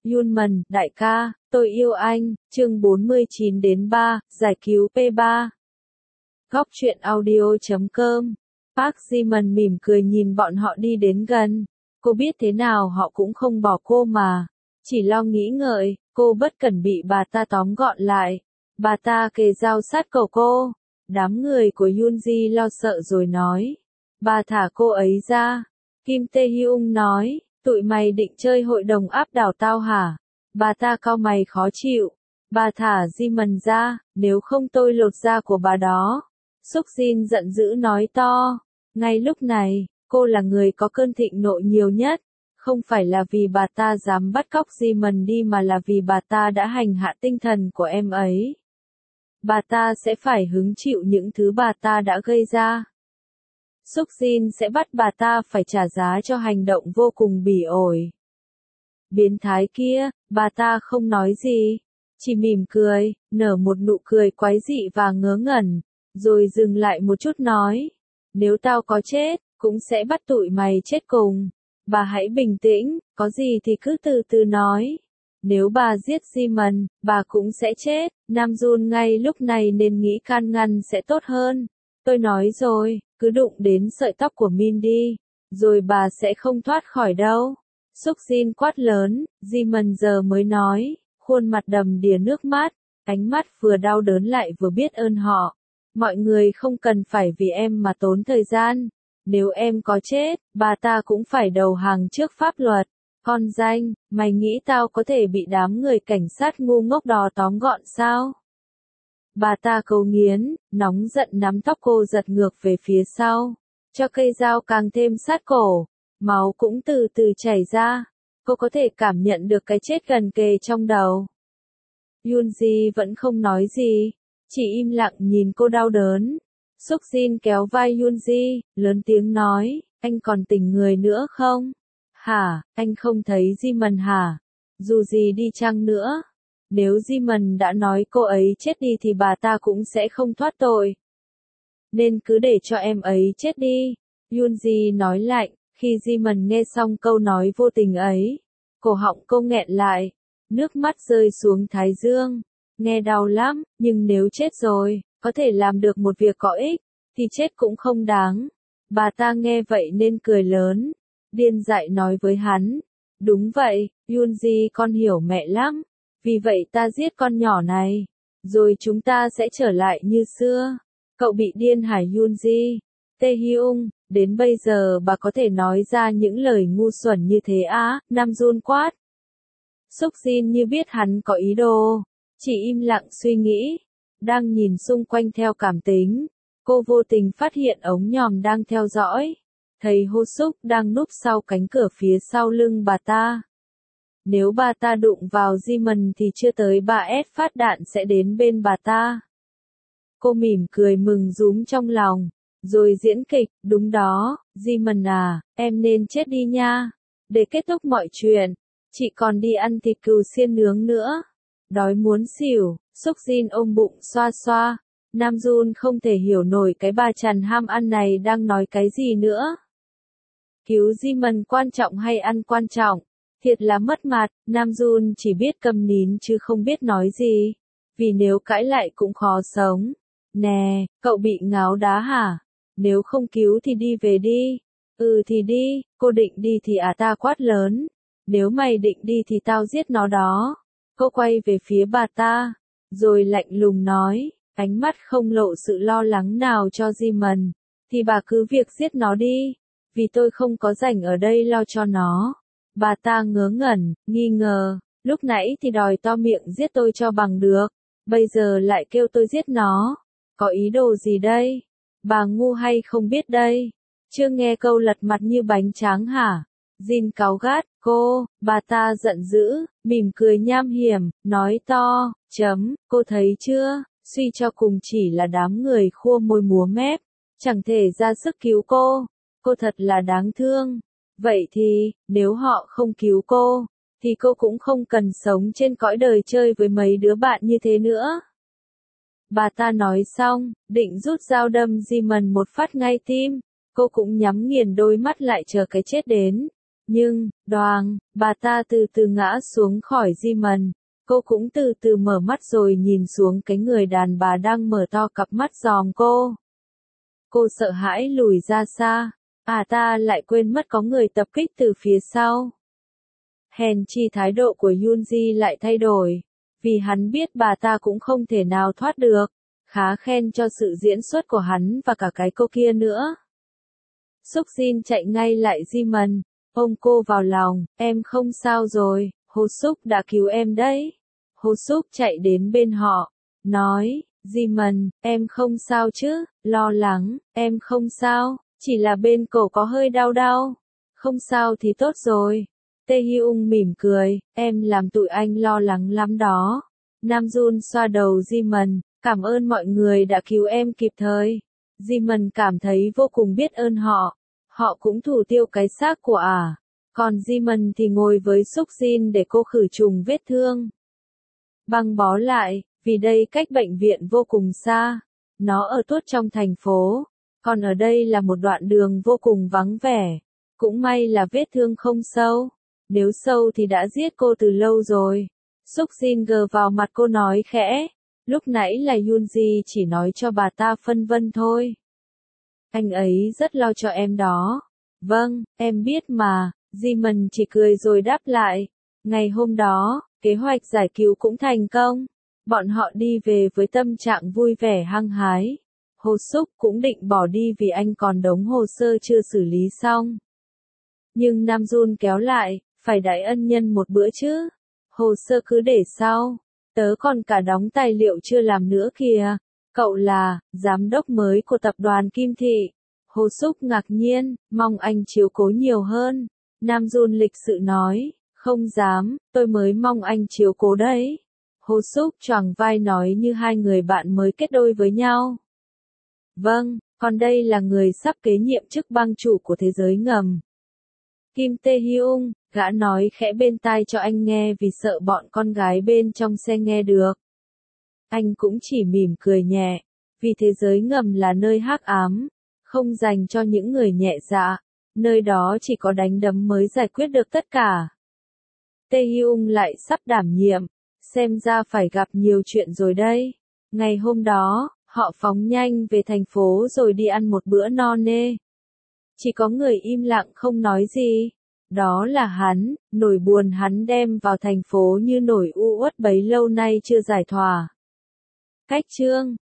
Yunman, đại ca, tôi yêu anh, chương 49-3, giải cứu P3. Góc truyện audio.com. Park Ji-man mỉm cười nhìn bọn họ đi đến gần. Cô biết thế nào họ cũng không bỏ cô mà. Chỉ lo nghĩ ngợi, cô bất cẩn bị bà ta tóm gọn lại. Bà ta kề dao sát cổ cô. Đám người của Yoonji lo sợ rồi nói. Bà thả cô ấy ra. Kim Tae-hyung nói, tụi mày định chơi hội đồng áp đảo tao hả? Bà ta cau mày khó chịu. Bà thả Ji-man ra, nếu không tôi lột da của bà đó. Suk Jin giận dữ nói to. Ngay lúc này, cô là người có cơn thịnh nộ nhiều nhất. Không phải là vì bà ta dám bắt cóc Ji-man đi mà là vì bà ta đã hành hạ tinh thần của em ấy. Bà ta sẽ phải hứng chịu những thứ bà ta đã gây ra. Suk Jin sẽ bắt bà ta phải trả giá cho hành động vô cùng bỉ ổi. Biến thái kia, bà ta không nói gì, chỉ mỉm cười, nở một nụ cười quái dị và ngớ ngẩn, rồi dừng lại một chút nói, nếu tao có chết, cũng sẽ bắt tụi mày chết cùng. Bà hãy bình tĩnh, có gì thì cứ từ từ nói. Nếu bà giết Ji-man, bà cũng sẽ chết. Nam Jun ngay lúc này nên nghĩ can ngăn sẽ tốt hơn. Tôi nói rồi, cứ đụng đến sợi tóc của Min đi, rồi bà sẽ không thoát khỏi đâu. Suk Jin quát lớn, Ji-man giờ mới nói, khuôn mặt đầm đìa nước mắt, ánh mắt vừa đau đớn lại vừa biết ơn họ. Mọi người không cần phải vì em mà tốn thời gian. Nếu em có chết, bà ta cũng phải đầu hàng trước pháp luật. Con danh, mày nghĩ tao có thể bị đám người cảnh sát ngu ngốc đó tóm gọn sao? Bà ta cầu nghiến, nóng giận nắm tóc cô giật ngược về phía sau, cho cây dao càng thêm sát cổ, máu cũng từ từ chảy ra, cô có thể cảm nhận được cái chết gần kề trong đầu. Yoonji vẫn không nói gì, chỉ im lặng nhìn cô đau đớn. Suk Jin kéo vai Yoonji, lớn tiếng nói, anh còn tỉnh người nữa không? Hả, anh không thấy Ji-man hả? Dù gì đi chăng nữa, nếu Ji-man đã nói cô ấy chết đi thì bà ta cũng sẽ không thoát tội. Nên cứ để cho em ấy chết đi. Yoonji nói lạnh, khi Ji-man nghe xong câu nói vô tình ấy, cổ họng cô nghẹn lại, nước mắt rơi xuống thái dương. Nghe đau lắm, nhưng nếu chết rồi, có thể làm được một việc có ích, thì chết cũng không đáng. Bà ta nghe vậy nên cười lớn, điên dại nói với hắn. Đúng vậy, Yoonji con hiểu mẹ lắm, vì vậy ta giết con nhỏ này, rồi chúng ta sẽ trở lại như xưa. Cậu bị điên hả Yoonji? Tae-hyung, đến bây giờ bà có thể nói ra những lời ngu xuẩn như thế á? Nam Jun quát. Suk Jin như biết hắn có ý đồ, chỉ im lặng suy nghĩ, đang nhìn xung quanh theo cảm tính. Cô vô tình phát hiện ống nhòm đang theo dõi, thấy Ho Suk đang núp sau cánh cửa phía sau lưng bà ta. Nếu bà ta đụng vào Ji-man thì chưa tới 3S phát đạn sẽ đến bên bà ta. Cô mỉm cười mừng rúm trong lòng, rồi diễn kịch, đúng đó, Ji-man à, em nên chết đi nha. Để kết thúc mọi chuyện, chị còn đi ăn thịt cừu xiên nướng nữa. Đói muốn xỉu, Suk Jin ôm bụng xoa xoa. Nam Jun không thể hiểu nổi cái bà chằn ham ăn này đang nói cái gì nữa. Cứu Ji-man quan trọng hay ăn quan trọng? Thiệt là mất mặt, Nam Jun chỉ biết câm nín chứ không biết nói gì. Vì nếu cãi lại cũng khó sống. Nè, cậu bị ngáo đá hả? Nếu không cứu thì đi về đi. Ừ thì đi, cô định đi thì ta quát lớn. Nếu mày định đi thì tao giết nó đó. Cô quay về phía bà ta, rồi lạnh lùng nói, ánh mắt không lộ sự lo lắng nào cho Ji-man, thì bà cứ việc giết nó đi, vì tôi không có rảnh ở đây lo cho nó. Bà ta ngớ ngẩn, nghi ngờ, lúc nãy thì đòi to miệng giết tôi cho bằng được, bây giờ lại kêu tôi giết nó, có ý đồ gì đây? Bà ngu hay không biết đây? Chưa nghe câu lật mặt như bánh tráng hả? Jin cáu gắt, bà ta giận dữ, mỉm cười nham hiểm, nói to, cô thấy chưa, suy cho cùng chỉ là đám người khua môi múa mép, chẳng thể ra sức cứu cô thật là đáng thương. Vậy thì, nếu họ không cứu cô, thì cô cũng không cần sống trên cõi đời chơi với mấy đứa bạn như thế nữa. Bà ta nói xong, định rút dao đâm Ji-man một phát ngay tim, cô cũng nhắm nghiền đôi mắt lại chờ cái chết đến. Nhưng, đoàng, bà ta từ từ ngã xuống khỏi di mần. Cô cũng từ từ mở mắt rồi nhìn xuống cái người đàn bà đang mở to cặp mắt dòm cô. Cô sợ hãi lùi ra xa. Ta lại quên mất có người tập kích từ phía sau. Hèn chi thái độ của Yoonji lại thay đổi. Vì hắn biết bà ta cũng không thể nào thoát được. Khá khen cho sự diễn xuất của hắn và cả cái cô kia nữa. Suk Jin chạy ngay lại di mần. Ôm cô vào lòng, em không sao rồi, Ho Suk đã cứu em đấy. Ho Suk chạy đến bên họ, nói, di mần, em không sao chứ, lo lắng, em không sao, chỉ là bên cổ có hơi đau đau. Không sao thì tốt rồi. Tae Hyung mỉm cười, em làm tụi anh lo lắng lắm đó. Nam Jun xoa đầu di mần, cảm ơn mọi người đã cứu em kịp thời. Di mần cảm thấy vô cùng biết ơn họ. Họ cũng thủ tiêu cái xác của còn Jimon thì ngồi với Suk Jin để cô khử trùng vết thương. Băng bó lại, vì đây cách bệnh viện vô cùng xa. Nó ở tuốt trong thành phố, còn ở đây là một đoạn đường vô cùng vắng vẻ. Cũng may là vết thương không sâu. Nếu sâu thì đã giết cô từ lâu rồi. Suk Jin gờ vào mặt cô nói khẽ. Lúc nãy là Yoonji chỉ nói cho bà ta phân vân thôi. Anh ấy rất lo cho em đó. Vâng, em biết mà. Jimon chỉ cười rồi đáp lại. Ngày hôm đó, kế hoạch giải cứu cũng thành công. Bọn họ đi về với tâm trạng vui vẻ hăng hái. Ho Suk cũng định bỏ đi vì anh còn đống hồ sơ chưa xử lý xong. Nhưng Nam Jun kéo lại, phải đãi ân nhân một bữa chứ. Hồ sơ cứ để sau. Tớ còn cả đóng tài liệu chưa làm nữa kìa. Cậu là, giám đốc mới của tập đoàn Kim Thị. Ho Suk ngạc nhiên, mong anh chiếu cố nhiều hơn. Nam Jun lịch sự nói, không dám, tôi mới mong anh chiếu cố đấy. Ho Suk choàng vai nói như hai người bạn mới kết đôi với nhau. Vâng, còn đây là người sắp kế nhiệm chức bang chủ của thế giới ngầm. Kim Tae Hyung, gã nói khẽ bên tai cho anh nghe vì sợ bọn con gái bên trong xe nghe được. Anh cũng chỉ mỉm cười nhẹ, vì thế giới ngầm là nơi hắc ám, không dành cho những người nhẹ dạ, nơi đó chỉ có đánh đấm mới giải quyết được tất cả. Tae Hyung lại sắp đảm nhiệm, xem ra phải gặp nhiều chuyện rồi đây. Ngày hôm đó, họ phóng nhanh về thành phố rồi đi ăn một bữa no nê. Chỉ có người im lặng không nói gì. Đó là hắn, nỗi buồn hắn đem vào thành phố như nỗi u uất bấy lâu nay chưa giải thỏa. Cách chương